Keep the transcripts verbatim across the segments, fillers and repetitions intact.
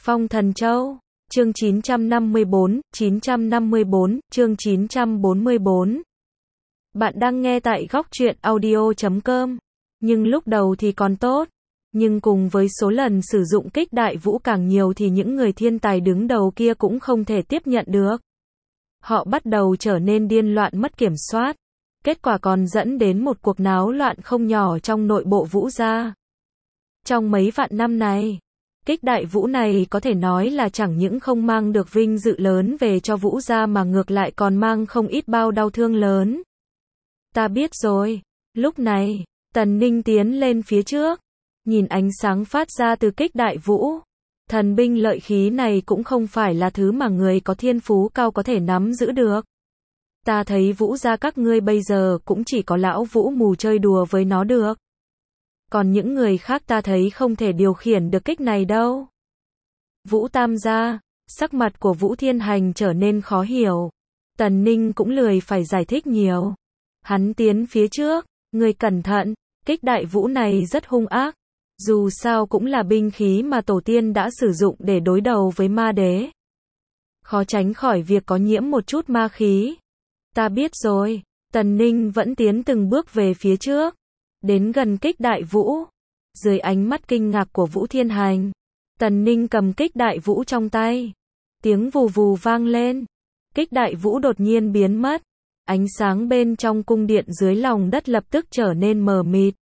Phong Thần Châu, chương chín trăm năm mươi bốn, chín trăm năm mươi bốn, chương chín trăm bốn mươi bốn. Bạn đang nghe tại góc truyện audio chấm com. Nhưng lúc đầu thì còn tốt. Nhưng cùng với số lần sử dụng kích đại vũ càng nhiều thì những người thiên tài đứng đầu kia cũng không thể tiếp nhận được. Họ bắt đầu trở nên điên loạn mất kiểm soát. Kết quả còn dẫn đến một cuộc náo loạn không nhỏ trong nội bộ Vũ gia. Trong mấy vạn năm này, kích đại vũ này có thể nói là chẳng những không mang được vinh dự lớn về cho Vũ gia mà ngược lại còn mang không ít bao đau thương lớn. Ta biết rồi. Lúc này, Tần Ninh tiến lên phía trước, nhìn ánh sáng phát ra từ kích đại vũ. Thần binh lợi khí này cũng không phải là thứ mà người có thiên phú cao có thể nắm giữ được. Ta thấy Vũ gia các ngươi bây giờ cũng chỉ có lão Vũ mù chơi đùa với nó được. Còn những người khác ta thấy không thể điều khiển được kích này đâu. Vũ Tam gia, sắc mặt của Vũ Thiên Hành trở nên khó hiểu. Tần Ninh cũng lười phải giải thích nhiều. Hắn tiến phía trước, người cẩn thận, kích đại vũ này rất hung ác. Dù sao cũng là binh khí mà tổ tiên đã sử dụng để đối đầu với ma đế. Khó tránh khỏi việc có nhiễm một chút ma khí. Ta biết rồi. Tần Ninh vẫn tiến từng bước về phía trước. Đến gần kích đại vũ. Dưới ánh mắt kinh ngạc của Vũ Thiên Hành, Tần Ninh cầm kích đại vũ trong tay. Tiếng vù vù vang lên. Kích đại vũ đột nhiên biến mất. Ánh sáng bên trong cung điện dưới lòng đất lập tức trở nên mờ mịt.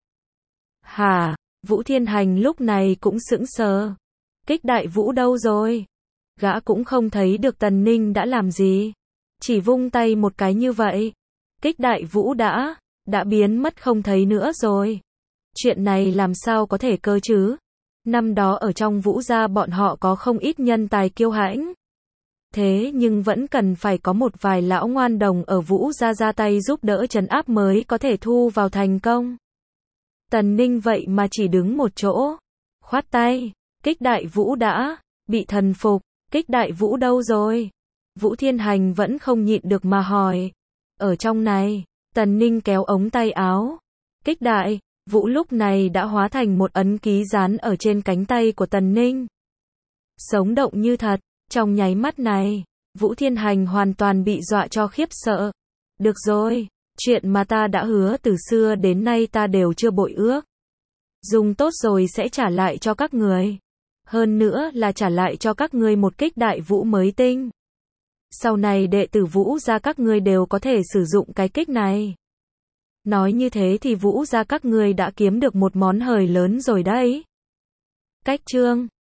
Hả? Vũ Thiên Hành lúc này cũng sững sờ. Kích đại vũ đâu rồi? Gã cũng không thấy được Tần Ninh đã làm gì. Chỉ vung tay một cái như vậy. Kích đại vũ đã, đã biến mất không thấy nữa rồi. Chuyện này làm sao có thể cơ chứ? Năm đó ở trong Vũ gia bọn họ có không ít nhân tài kiêu hãnh. Thế nhưng vẫn cần phải có một vài lão ngoan đồng ở Vũ gia ra tay giúp đỡ trấn áp mới có thể thu vào thành công. Tần Ninh vậy mà chỉ đứng một chỗ, khoát tay, kích đại vũ đã bị thần phục. Kích đại vũ đâu rồi? Vũ Thiên Hành vẫn không nhịn được mà hỏi. Ở trong này. Tần Ninh kéo ống tay áo. Kích đại vũ lúc này đã hóa thành một ấn ký dán ở trên cánh tay của Tần Ninh. Sống động như thật. Trong nháy mắt này, Vũ Thiên Hành hoàn toàn bị dọa cho khiếp sợ. Được rồi, chuyện mà ta đã hứa từ xưa đến nay ta đều chưa bội ước. Dùng tốt rồi sẽ trả lại cho các người. Hơn nữa là trả lại cho các ngươi một kích đại vũ mới tinh. Sau này đệ tử Vũ gia các ngươi đều có thể sử dụng cái kích này. Nói như thế thì Vũ gia các ngươi đã kiếm được một món hời lớn rồi đấy. Cách chương